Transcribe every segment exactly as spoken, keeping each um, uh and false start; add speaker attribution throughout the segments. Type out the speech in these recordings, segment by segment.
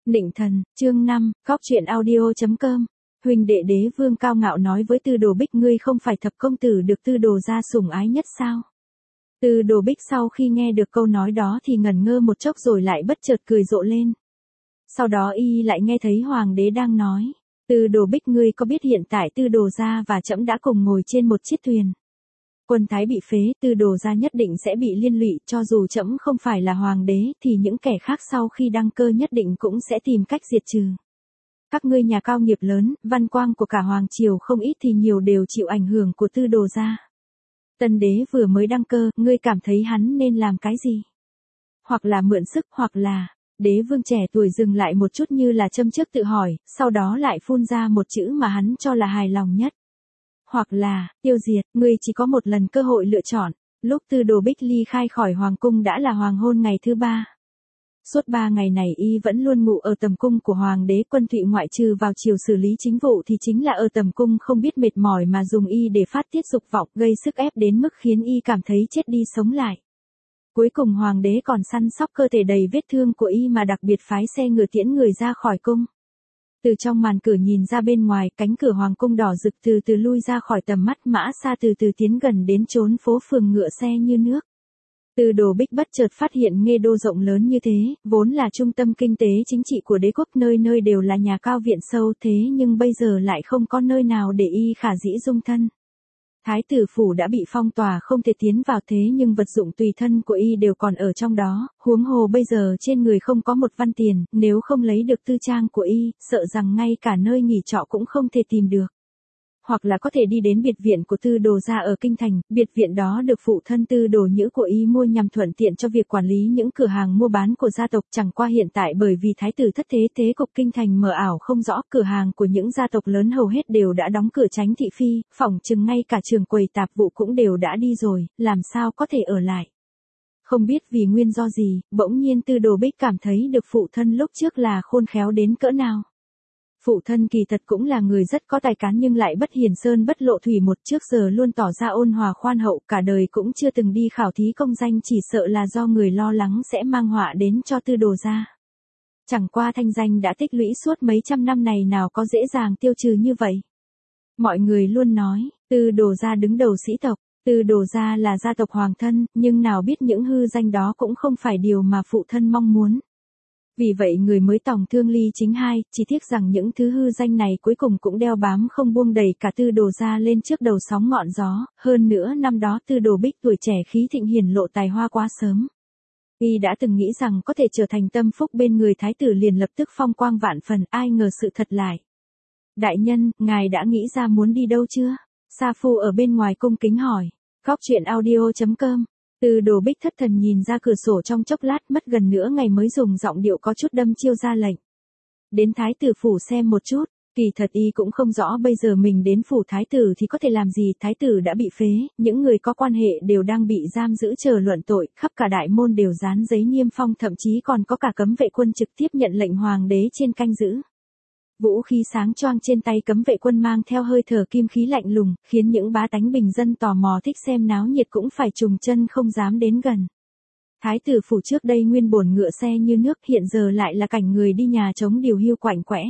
Speaker 1: Nịnh thần, chương năm, cóc truyện audio.com. Huynh đệ đế vương cao ngạo nói với Tư Đồ Bích, ngươi không phải thập công tử được Tư Đồ gia sủng ái nhất sao? Tư Đồ Bích sau khi nghe được câu nói đó thì ngẩn ngơ một chốc rồi lại bất chợt cười rộ lên. Sau đó y lại nghe thấy hoàng đế đang nói, Tư Đồ Bích, ngươi có biết hiện tại Tư Đồ gia và trẫm đã cùng ngồi trên một chiếc thuyền. Quân Thái bị phế, Tư Đồ gia nhất định sẽ bị liên lụy, cho dù trẫm không phải là hoàng đế thì những kẻ khác sau khi đăng cơ nhất định cũng sẽ tìm cách diệt trừ. Các ngươi nhà cao nghiệp lớn, văn quang của cả hoàng triều không ít thì nhiều đều chịu ảnh hưởng của Tư Đồ gia. Tân đế vừa mới đăng cơ, ngươi cảm thấy hắn nên làm cái gì? Hoặc là mượn sức, hoặc là... Đế vương trẻ tuổi dừng lại một chút như là châm chước tự hỏi, sau đó lại phun ra một chữ mà hắn cho là hài lòng nhất. Hoặc là, tiêu diệt, ngươi chỉ có một lần cơ hội lựa chọn. Lúc Tư Đồ Bích ly khai khỏi hoàng cung đã là hoàng hôn ngày thứ ba. Suốt ba ngày này y vẫn luôn ngủ ở tầm cung của hoàng đế. Quân Thụy ngoại trừ vào chiều xử lý chính vụ thì chính là ở tầm cung không biết mệt mỏi mà dùng y để phát tiết dục vọng, gây sức ép đến mức khiến y cảm thấy chết đi sống lại. Cuối cùng hoàng đế còn săn sóc cơ thể đầy vết thương của y mà đặc biệt phái xe ngựa tiễn người ra khỏi cung. Từ trong màn cửa nhìn ra bên ngoài, cánh cửa hoàng cung đỏ rực từ từ lui ra khỏi tầm mắt, mã xa từ từ tiến gần đến chốn phố phường ngựa xe như nước. Tư Đồ Bích bất chợt phát hiện Nghê Đô rộng lớn như thế, vốn là trung tâm kinh tế chính trị của đế quốc, nơi nơi đều là nhà cao viện sâu, thế nhưng bây giờ lại không có nơi nào để y khả dĩ dung thân. Thái tử phủ đã bị phong tỏa không thể tiến vào, thế nhưng vật dụng tùy thân của y đều còn ở trong đó, huống hồ bây giờ trên người không có một văn tiền, nếu không lấy được tư trang của y, sợ rằng ngay cả nơi nghỉ trọ cũng không thể tìm được. Hoặc là có thể đi đến biệt viện của Tư Đồ gia ở kinh thành, biệt viện đó được phụ thân Tư Đồ Nhữ của y mua nhằm thuận tiện cho việc quản lý những cửa hàng mua bán của gia tộc. Chẳng qua hiện tại bởi vì thái tử thất thế, thế cục kinh thành mờ ảo không rõ, cửa hàng của những gia tộc lớn hầu hết đều đã đóng cửa tránh thị phi, phỏng chừng ngay cả trường quầy tạp vụ cũng đều đã đi rồi, làm sao có thể ở lại. Không biết vì nguyên do gì, bỗng nhiên Tư Đồ Bích cảm thấy được phụ thân lúc trước là khôn khéo đến cỡ nào. Phụ thân kỳ thật cũng là người rất có tài cán nhưng lại bất hiền sơn bất lộ thủy, một trước giờ luôn tỏ ra ôn hòa khoan hậu, cả đời cũng chưa từng đi khảo thí công danh, chỉ sợ là do người lo lắng sẽ mang họa đến cho Tư Đồ gia. Chẳng qua thanh danh đã tích lũy suốt mấy trăm năm này nào có dễ dàng tiêu trừ như vậy. Mọi người luôn nói, Tư Đồ gia đứng đầu sĩ tộc, Tư Đồ gia là gia tộc hoàng thân, nhưng nào biết những hư danh đó cũng không phải điều mà phụ thân mong muốn. Vì vậy người mới tòng thương ly chính hai, chỉ tiếc rằng những thứ hư danh này cuối cùng cũng đeo bám không buông, đẩy cả Tư Đồ gia lên trước đầu sóng ngọn gió. Hơn nữa năm đó Tư Đồ Bích tuổi trẻ khí thịnh hiển lộ tài hoa quá sớm. Y đã từng nghĩ rằng có thể trở thành tâm phúc bên người thái tử, liền lập tức phong quang vạn phần, ai ngờ sự thật lại. Đại nhân, ngài đã nghĩ ra muốn đi đâu chưa? Sa Phu ở bên ngoài cung kính hỏi. Cóc truyện audio.com. Tư Đồ Bích thất thần nhìn ra cửa sổ trong chốc lát, mất gần nửa ngày mới dùng giọng điệu có chút đâm chiêu ra lệnh. Đến thái tử phủ xem một chút. Kỳ thật y cũng không rõ bây giờ mình đến phủ thái tử thì có thể làm gì, thái tử đã bị phế, những người có quan hệ đều đang bị giam giữ chờ luận tội, khắp cả đại môn đều dán giấy niêm phong, thậm chí còn có cả cấm vệ quân trực tiếp nhận lệnh hoàng đế trên canh giữ. Vũ khí sáng choang trên tay cấm vệ quân mang theo hơi thở kim khí lạnh lùng, khiến những bá tánh bình dân tò mò thích xem náo nhiệt cũng phải trùng chân không dám đến gần. Thái tử phủ trước đây nguyên bổn ngựa xe như nước, hiện giờ lại là cảnh người đi nhà trống điều hiu quạnh quẽ.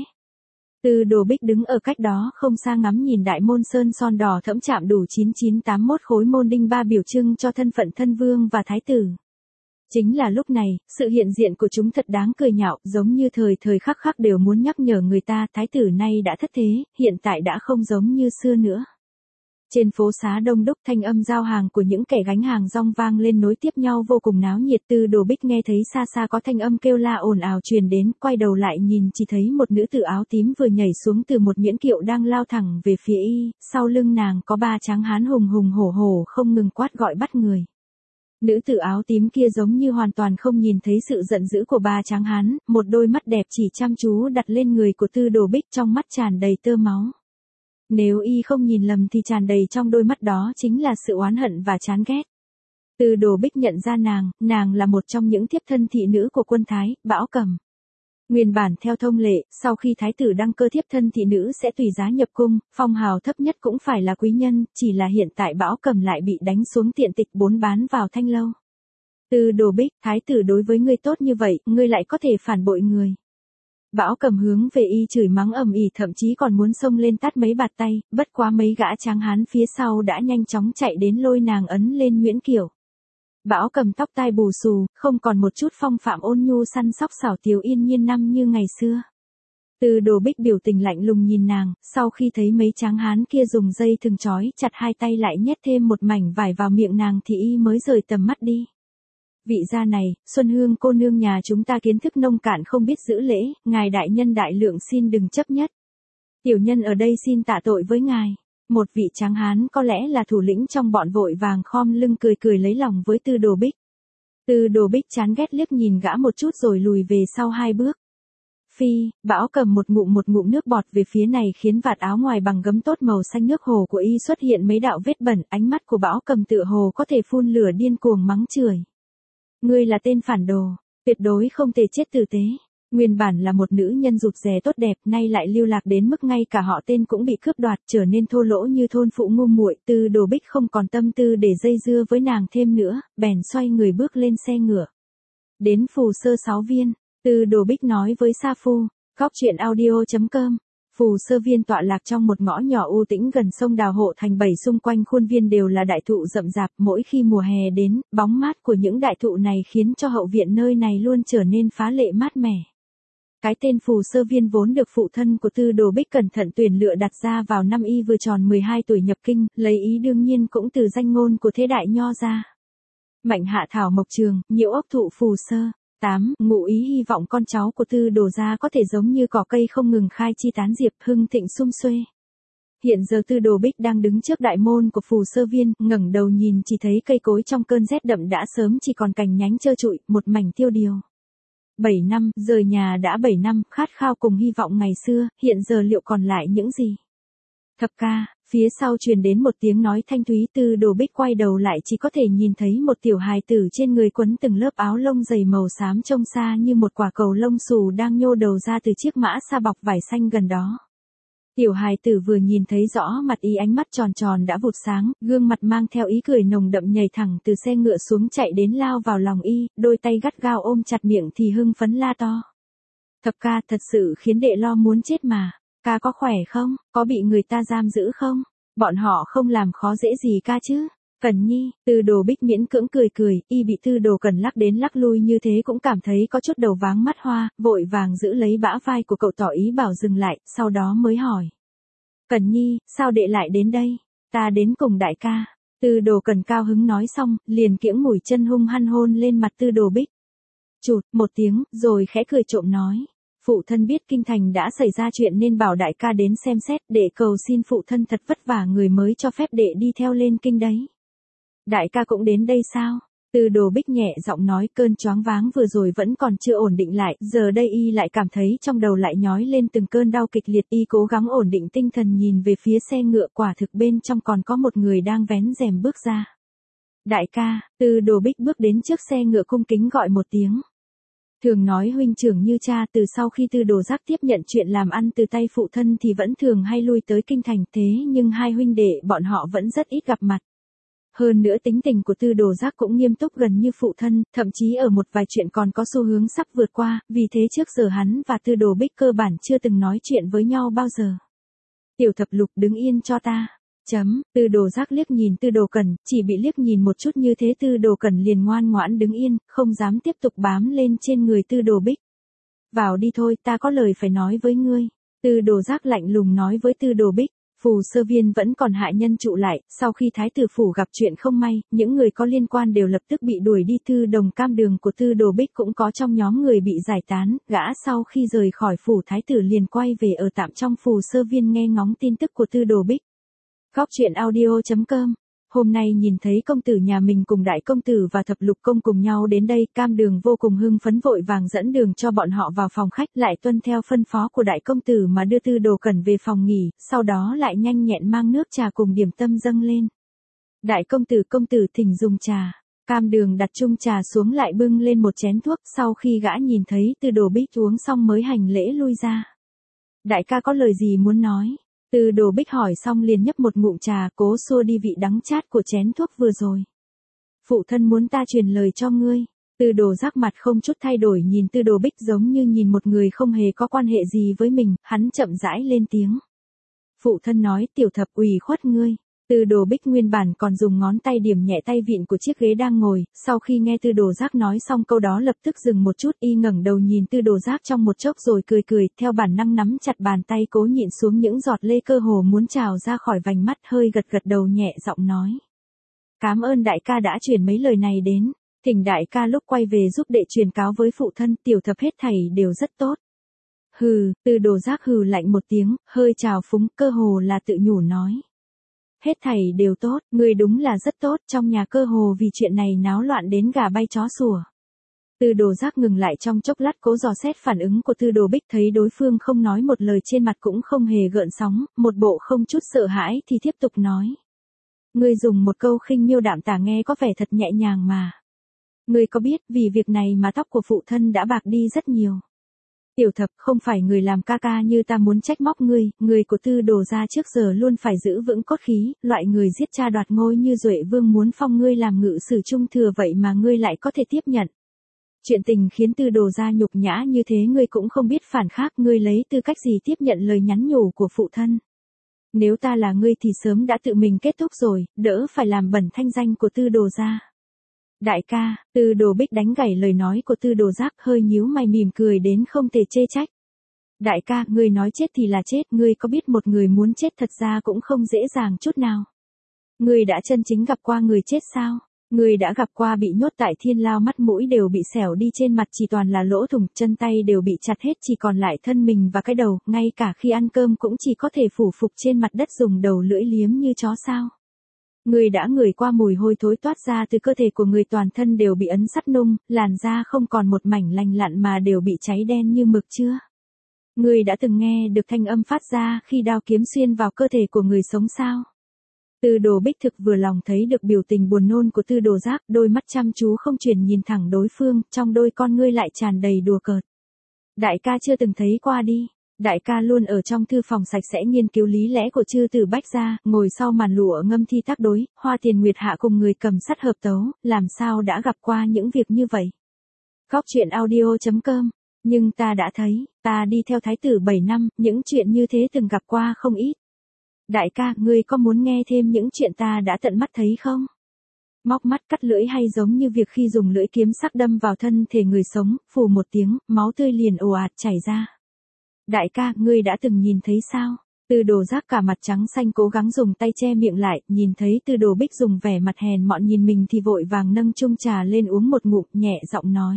Speaker 1: Tư Đồ Bích đứng ở cách đó không xa ngắm nhìn đại môn sơn son đỏ thẫm chạm đủ chín chín tám mốt khối môn đinh ba biểu trưng cho thân phận thân vương và thái tử. Chính là lúc này, sự hiện diện của chúng thật đáng cười nhạo, giống như thời thời khắc khắc đều muốn nhắc nhở người ta, thái tử nay đã thất thế, hiện tại đã không giống như xưa nữa. Trên phố xá đông đúc, thanh âm giao hàng của những kẻ gánh hàng rong vang lên nối tiếp nhau vô cùng náo nhiệt. Tư Đồ Bích nghe thấy xa xa có thanh âm kêu la ồn ào truyền đến, quay đầu lại nhìn chỉ thấy một nữ tử áo tím vừa nhảy xuống từ một miễn kiệu đang lao thẳng về phía y, sau lưng nàng có ba tráng hán hùng hùng hổ hổ không ngừng quát gọi bắt người. Nữ tử áo tím kia giống như hoàn toàn không nhìn thấy sự giận dữ của ba tráng hán, một đôi mắt đẹp chỉ chăm chú đặt lên người của Tư Đồ Bích, trong mắt tràn đầy tơ máu. Nếu y không nhìn lầm thì tràn đầy trong đôi mắt đó chính là sự oán hận và chán ghét. Tư Đồ Bích nhận ra nàng, nàng là một trong những thiếp thân thị nữ của quân Thái, Bảo Cầm. Nguyên bản theo thông lệ, sau khi thái tử đăng cơ thiếp thân thị nữ sẽ tùy giá nhập cung, phong hào thấp nhất cũng phải là quý nhân, chỉ là hiện tại Bảo Cầm lại bị đánh xuống tiện tịch bốn bán vào thanh lâu. Tư Đồ Bích, thái tử đối với ngươi tốt như vậy, ngươi lại có thể phản bội người. Bão Cầm hướng về y chửi mắng ầm ĩ, thậm chí còn muốn xông lên tát mấy bạt tay, bất quá mấy gã tráng hán phía sau đã nhanh chóng chạy đến lôi nàng ấn lên Nguyễn Kiều. Bão Cầm tóc tai bù xù, không còn một chút phong phạm ôn nhu săn sóc xảo tiếu yên nhiên năm như ngày xưa. Từ Đồ Bích biểu tình lạnh lùng nhìn nàng, sau khi thấy mấy tráng hán kia dùng dây thừng trói chặt hai tay lại nhét thêm một mảnh vải vào miệng nàng thì y mới rời tầm mắt đi. Vị gia này, Xuân Hương cô nương nhà chúng ta kiến thức nông cạn không biết giữ lễ, ngài đại nhân đại lượng xin đừng chấp nhất. Tiểu nhân ở đây xin tạ tội với ngài. Một vị tráng hán có lẽ là thủ lĩnh trong bọn vội vàng khom lưng cười cười lấy lòng với Tư Đồ Bích. Tư Đồ Bích chán ghét liếc nhìn gã một chút rồi lùi về sau hai bước. Phi, Bão Cầm một ngụm một ngụm nước bọt về phía này khiến vạt áo ngoài bằng gấm tốt màu xanh nước hồ của y xuất hiện mấy đạo vết bẩn, ánh mắt của Bão Cầm tựa hồ có thể phun lửa điên cuồng mắng chửi. Ngươi là tên phản đồ, tuyệt đối không thể chết tử tế. Nguyên bản là một nữ nhân rụt rè tốt đẹp, nay lại lưu lạc đến mức ngay cả họ tên cũng bị cướp đoạt, trở nên thô lỗ như thôn phụ ngu muội. Tư Đồ Bích không còn tâm tư để dây dưa với nàng thêm nữa, bèn xoay người bước lên xe ngựa. Đến Phù Sơ sáu viên, Tư Đồ Bích nói với Sa Phu, Góc Truyện Audio chấm com. Phù Sơ viên tọa lạc trong một ngõ nhỏ u tĩnh gần sông Đào Hộ thành bảy, xung quanh khuôn viên đều là đại thụ rậm rạp, mỗi khi mùa hè đến, bóng mát của những đại thụ này khiến cho hậu viện nơi này luôn trở nên phá lệ mát mẻ. Cái tên Phù Sơ viên vốn được phụ thân của Tư Đồ Bích cẩn thận tuyển lựa đặt ra vào năm y vừa tròn mười hai tuổi nhập kinh, lấy ý đương nhiên cũng từ danh ngôn của thế đại nho ra. Mạnh hạ thảo mộc trường, nhiễu ốc thụ Phù Sơ. tám. Ngụ ý hy vọng con cháu của Tư Đồ gia có thể giống như cỏ cây không ngừng khai chi tán diệp, hưng thịnh sum xuê. Hiện giờ Tư Đồ Bích đang đứng trước đại môn của Phù Sơ viên, ngẩng đầu nhìn chỉ thấy cây cối trong cơn rét đậm đã sớm chỉ còn cành nhánh trơ trụi, một mảnh tiêu điều. bảy năm, rời nhà đã bảy năm, khát khao cùng hy vọng ngày xưa, hiện giờ liệu còn lại những gì? Thập ca, phía sau truyền đến một tiếng nói thanh thúy. Tư Đồ Bích quay đầu lại chỉ có thể nhìn thấy một tiểu hài tử trên người quấn từng lớp áo lông dày màu xám trông xa như một quả cầu lông xù đang nhô đầu ra từ chiếc mã sa bọc vải xanh gần đó. Tiểu hài tử vừa nhìn thấy rõ mặt y, ánh mắt tròn tròn đã vụt sáng, gương mặt mang theo ý cười nồng đậm, nhảy thẳng từ xe ngựa xuống chạy đến lao vào lòng y, đôi tay gắt gao ôm chặt miệng thì hưng phấn la to. Thập ca, thật sự khiến đệ lo muốn chết mà. Ca có khỏe không? Có bị người ta giam giữ không? Bọn họ không làm khó dễ gì ca chứ? Cần Nhi, Tư Đồ Bích miễn cưỡng cười cười, y bị Tư Đồ Cần lắc đến lắc lui như thế cũng cảm thấy có chút đầu váng mắt hoa, vội vàng giữ lấy bả vai của cậu tỏ ý bảo dừng lại, sau đó mới hỏi. Cần Nhi, sao đệ lại đến đây? Ta đến cùng đại ca. Tư Đồ Cần cao hứng nói xong, liền kiễng mũi chân hung hăng hôn lên mặt Tư Đồ Bích. Chụt, một tiếng, rồi khẽ cười trộm nói. Phụ thân biết kinh thành đã xảy ra chuyện nên bảo đại ca đến xem xét, để cầu xin phụ thân thật vất vả người mới cho phép đệ đi theo lên kinh đấy. Đại ca cũng đến đây sao? Tư Đồ Bích nhẹ giọng nói, cơn choáng váng vừa rồi vẫn còn chưa ổn định lại, giờ đây y lại cảm thấy trong đầu lại nhói lên từng cơn đau kịch liệt. Y cố gắng ổn định tinh thần nhìn về phía xe ngựa, quả thực bên trong còn có một người đang vén rèm bước ra. Đại ca, Tư Đồ Bích bước đến trước xe ngựa cung kính gọi một tiếng. Thường nói huynh trưởng như cha, từ sau khi Tư Đồ Giác tiếp nhận chuyện làm ăn từ tay phụ thân thì vẫn thường hay lui tới kinh thành, thế nhưng hai huynh đệ bọn họ vẫn rất ít gặp mặt. Hơn nữa tính tình của Tư Đồ Giác cũng nghiêm túc gần như phụ thân, thậm chí ở một vài chuyện còn có xu hướng sắp vượt qua, vì thế trước giờ hắn và Tư Đồ Bích cơ bản chưa từng nói chuyện với nhau bao giờ. Tiểu thập lục, đứng yên cho ta. Chấm, Tư Đồ Giác liếc nhìn Tư Đồ Cần, chỉ bị liếc nhìn một chút như thế Tư Đồ Cần liền ngoan ngoãn đứng yên, không dám tiếp tục bám lên trên người Tư Đồ Bích. Vào đi thôi, ta có lời phải nói với ngươi. Tư Đồ Giác lạnh lùng nói với Tư Đồ Bích. Phù Sơ viên vẫn còn hạ nhân trụ lại, sau khi thái tử phủ gặp chuyện không may, những người có liên quan đều lập tức bị đuổi đi. Tư Đồng Cam đường của Tư Đồ Bích cũng có trong nhóm người bị giải tán, gã sau khi rời khỏi phủ thái tử liền quay về ở tạm trong Phù Sơ viên nghe ngóng tin tức của Tư Đồ Bích. Góc Truyện Audio chấm com. Hôm nay nhìn thấy công tử nhà mình cùng đại công tử và thập lục công cùng nhau đến đây, Cam đường vô cùng hưng phấn vội vàng dẫn đường cho bọn họ vào phòng khách, lại tuân theo phân phó của đại công tử mà đưa Tư Đồ Cần về phòng nghỉ, sau đó lại nhanh nhẹn mang nước trà cùng điểm tâm dâng lên. Đại công tử, công tử thỉnh dùng trà. Cam đường đặt chung trà xuống lại bưng lên một chén thuốc, sau khi gã nhìn thấy Tư Đồ Bích uống xong mới hành lễ lui ra. Đại ca có lời gì muốn nói? Tư Đồ Bích hỏi xong liền nhấp một ngụm trà, cố xua đi vị đắng chát của chén thuốc vừa rồi. Phụ thân muốn ta truyền lời cho ngươi. Tư Đồ Giác mặt không chút thay đổi nhìn Tư Đồ Bích giống như nhìn một người không hề có quan hệ gì với mình, hắn chậm rãi lên tiếng. Phụ thân nói tiểu thập ủy khuất ngươi. Tư Đồ Bích nguyên bản còn dùng ngón tay điểm nhẹ tay vịn của chiếc ghế đang ngồi, sau khi nghe Tư Đồ Giác nói xong câu đó lập tức dừng một chút, y ngẩng đầu nhìn Tư Đồ Giác trong một chốc rồi cười cười, theo bản năng nắm chặt bàn tay cố nhịn xuống những giọt lê cơ hồ muốn trào ra khỏi vành mắt, hơi gật gật đầu nhẹ giọng nói. Cảm ơn đại ca đã truyền mấy lời này đến, thỉnh đại ca lúc quay về giúp đệ truyền cáo với phụ thân, tiểu thập hết thảy đều rất tốt. Hừ, Tư Đồ Giác hừ lạnh một tiếng, hơi trào phúng, cơ hồ là tự nhủ nói. Hết thảy đều tốt, ngươi đúng là rất tốt, trong nhà cơ hồ vì chuyện này náo loạn đến gà bay chó sủa. Tư Đồ Giác ngừng lại trong chốc lát cố dò xét phản ứng của Tư Đồ Bích, thấy đối phương không nói một lời, trên mặt cũng không hề gợn sóng, một bộ không chút sợ hãi thì tiếp tục nói. Ngươi dùng một câu khinh miêu đạm tả nghe có vẻ thật nhẹ nhàng mà. Ngươi có biết vì việc này mà tóc của phụ thân đã bạc đi rất nhiều. Tiểu thập, không phải người làm ca ca như ta muốn trách móc ngươi, người của Tư Đồ gia trước giờ luôn phải giữ vững cốt khí, loại người giết cha đoạt ngôi như Duệ Vương muốn phong ngươi làm ngự sử trung thừa vậy mà ngươi lại có thể tiếp nhận. Chuyện tình khiến Tư Đồ gia nhục nhã như thế ngươi cũng không biết phản khác, ngươi lấy tư cách gì tiếp nhận lời nhắn nhủ của phụ thân. Nếu ta là ngươi thì sớm đã tự mình kết thúc rồi, đỡ phải làm bẩn thanh danh của Tư Đồ gia. Đại ca, Tư Đồ Bích đánh gãy lời nói của Tư Đồ Giác, hơi nhíu mày mỉm cười đến không thể chê trách. Đại ca, ngươi nói chết thì là chết, ngươi có biết một người muốn chết thật ra cũng không dễ dàng chút nào. Ngươi đã chân chính gặp qua người chết sao? Ngươi đã gặp qua bị nhốt tại thiên lao, mắt mũi đều bị xẻo đi, trên mặt chỉ toàn là lỗ thủng, chân tay đều bị chặt hết, chỉ còn lại thân mình và cái đầu, ngay cả khi ăn cơm cũng chỉ có thể phủ phục trên mặt đất dùng đầu lưỡi liếm như chó sao? Người đã ngửi qua mùi hôi thối toát ra từ cơ thể của người, toàn thân đều bị ấn sắt nung, làn da không còn một mảnh lành lặn mà đều bị cháy đen như mực chưa? Người đã từng nghe được thanh âm phát ra khi đao kiếm xuyên vào cơ thể của người sống sao? Tư Đồ Bích thực vừa lòng thấy được biểu tình buồn nôn của Tư Đồ Giác, đôi mắt chăm chú không chuyển nhìn thẳng đối phương, trong đôi con ngươi lại tràn đầy đùa cợt. Đại ca chưa từng thấy qua đi. Đại ca luôn ở trong thư phòng sạch sẽ nghiên cứu lý lẽ của chư tử Bách gia, ngồi sau màn lụa ngâm thi tác đối, Hoa Tiền Nguyệt Hạ cùng người cầm sắt hợp tấu, làm sao đã gặp qua những việc như vậy. Góc truyện audio chấm com, nhưng ta đã thấy, ta đi theo thái tử bảy năm, những chuyện như thế từng gặp qua không ít. Đại ca, ngươi có muốn nghe thêm những chuyện ta đã tận mắt thấy không? Móc mắt cắt lưỡi hay giống như việc khi dùng lưỡi kiếm sắc đâm vào thân thể người sống, phù một tiếng, máu tươi liền ồ ạt chảy ra. Đại ca, ngươi đã từng nhìn thấy sao? Tư Đồ Giác cả mặt trắng xanh cố gắng dùng tay che miệng lại, nhìn thấy Tư Đồ Bích dùng vẻ mặt hèn mọn nhìn mình thì vội vàng nâng chung trà lên uống một ngụm, nhẹ giọng nói.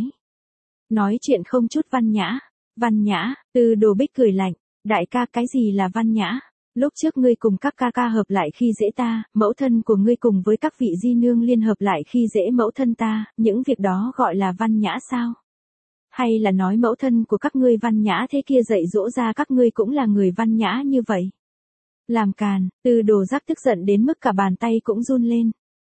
Speaker 1: Nói chuyện không chút văn nhã. Văn nhã, Tư Đồ Bích cười lạnh. Đại ca, cái gì là văn nhã? Lúc trước ngươi cùng các ca ca hợp lại khi dễ ta, mẫu thân của ngươi cùng với các vị di nương liên hợp lại khi dễ mẫu thân ta, những việc đó gọi là văn nhã sao? Hay là nói mẫu thân của các ngươi văn nhã thế kia dạy dỗ ra các ngươi cũng là người văn nhã như vậy? Làm càn, Tư Đồ Giác tức giận đến mức cả bàn tay cũng run lên.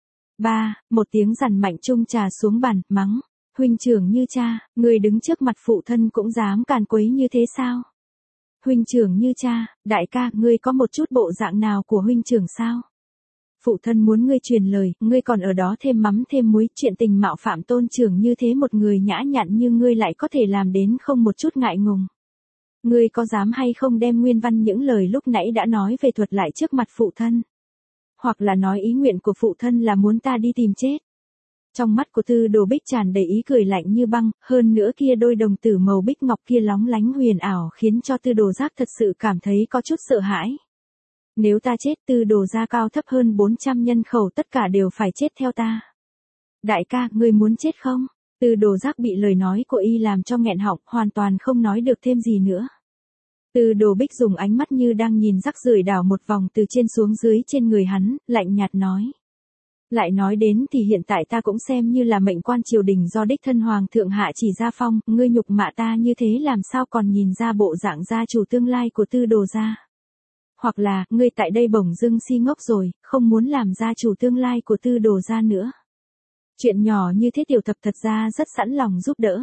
Speaker 1: Ba, một tiếng dằn mạnh chung trà xuống bàn, mắng. Huynh trưởng như cha, ngươi đứng trước mặt phụ thân cũng dám càn quấy như thế sao? Huynh trưởng như cha, đại ca, ngươi có một chút bộ dạng nào của huynh trưởng sao? Phụ thân muốn ngươi truyền lời, ngươi còn ở đó thêm mắm thêm muối, chuyện tình mạo phạm tôn trưởng như thế, một người nhã nhặn như ngươi lại có thể làm đến không một chút ngại ngùng. Ngươi có dám hay không đem nguyên văn những lời lúc nãy đã nói về thuật lại trước mặt phụ thân? Hoặc là nói ý nguyện của phụ thân là muốn ta đi tìm chết? Trong mắt của Tư Đồ Bích tràn đầy ý cười lạnh như băng, hơn nữa kia đôi đồng tử màu bích ngọc kia lóng lánh huyền ảo khiến cho Tư Đồ Giác thật sự cảm thấy có chút sợ hãi. Nếu ta chết, Tư Đồ gia cao thấp hơn bốn trăm nhân khẩu tất cả đều phải chết theo ta. Đại ca, ngươi muốn chết không? Tư Đồ Giác bị lời nói của y làm cho nghẹn họng, hoàn toàn không nói được thêm gì nữa. Tư Đồ Bích dùng ánh mắt như đang nhìn rắc rưởi đảo một vòng từ trên xuống dưới trên người hắn, lạnh nhạt nói. Lại nói đến thì hiện tại ta cũng xem như là mệnh quan triều đình do đích thân hoàng thượng hạ chỉ ra phong, ngươi nhục mạ ta như thế làm sao còn nhìn ra bộ dạng gia chủ tương lai của Tư Đồ gia? Hoặc là, ngươi tại đây bỗng dưng si ngốc rồi, không muốn làm gia chủ tương lai của Tư Đồ gia nữa. Chuyện nhỏ như thế tiểu thập thật ra rất sẵn lòng giúp đỡ.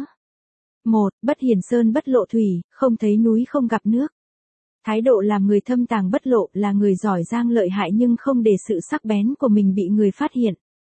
Speaker 1: Một, bất hiển sơn bất lộ thủy, không thấy núi không gặp nước. Thái độ làm người thâm tàng bất lộ, là người giỏi giang lợi hại nhưng không để sự sắc bén của mình bị người phát hiện.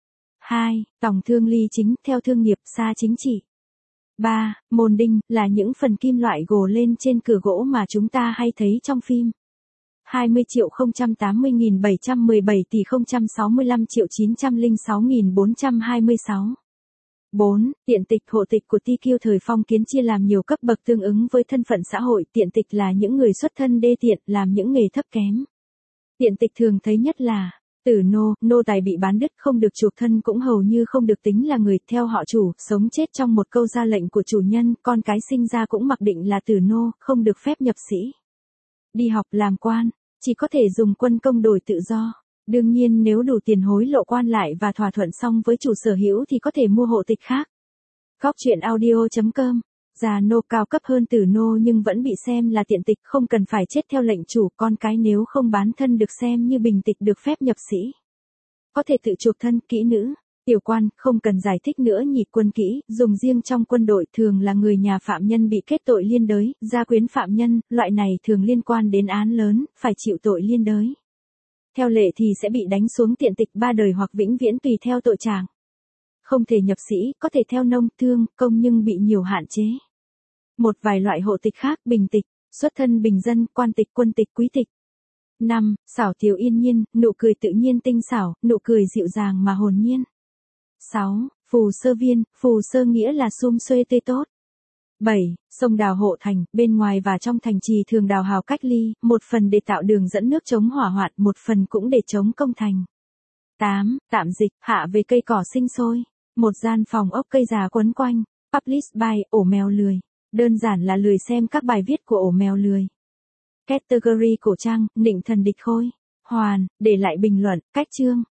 Speaker 1: hai. Tòng thương ly chính, theo thương nghiệp, xa chính trị. ba. Môn đinh, là những phần kim loại gồ lên trên cửa gỗ mà chúng ta hay thấy trong phim. hai mươi triệu không trăm tám mươi nghìn bảy trăm mười bảy tỷ không trăm sáu mươi lăm triệu chín trăm lẻ sáu nghìn bốn trăm hai mươi sáu. bốn. Tiện tịch hộ tịch của ti kiu thời phong kiến chia làm nhiều cấp bậc tương ứng với thân phận xã hội. Tiện tịch là những người xuất thân đê tiện, làm những nghề thấp kém. Tiện tịch thường thấy nhất là tử nô, nô tài bị bán đứt không được chuộc thân cũng hầu như không được tính là người theo họ chủ, sống chết trong một câu ra lệnh của chủ nhân, con cái sinh ra cũng mặc định là tử nô, không được phép nhập sĩ. Đi học làm quan, chỉ có thể dùng quân công đổi tự do. Đương nhiên nếu đủ tiền hối lộ quan lại và thỏa thuận xong với chủ sở hữu thì có thể mua hộ tịch khác. Góc truyện audio chấm com. Già nô cao cấp hơn tử nô nhưng vẫn bị xem là tiện tịch, không cần phải chết theo lệnh chủ, con cái nếu không bán thân được xem như bình tịch được phép nhập sĩ. Có thể tự chuộc thân, kỹ nữ, tiểu quan, không cần giải thích nữa nhỉ. Quân kỹ, dùng riêng trong quân đội, thường là người nhà phạm nhân bị kết tội liên đới, gia quyến phạm nhân, loại này thường liên quan đến án lớn, phải chịu tội liên đới. Theo lệ thì sẽ bị đánh xuống tiện tịch ba đời hoặc vĩnh viễn tùy theo tội trạng. Không thể nhập sĩ, có thể theo nông, thương, công nhưng bị nhiều hạn chế. Một vài loại hộ tịch khác, bình tịch, xuất thân bình dân, quan tịch, quân tịch, quý tịch. năm. Xảo tiếu yên nhiên, nụ cười tự nhiên tinh xảo, nụ cười dịu dàng mà hồn nhiên. sáu. Phù sơ viên, phù sơ nghĩa là sum xuê tươi tốt. bảy. Sông đào hộ thành, bên ngoài và trong thành trì thường đào hào cách ly, một phần để tạo đường dẫn nước chống hỏa hoạn, một phần cũng để chống công thành. tám. Tạm dịch, hạ về cây cỏ sinh sôi. Một gian phòng ốc cây già quấn quanh. Publish by, ổ mèo lười. Đơn giản là lười xem các bài viết của ổ mèo lười. Category cổ trang, nịnh thần địch khôi. Hoàn, để lại bình luận, cách chương.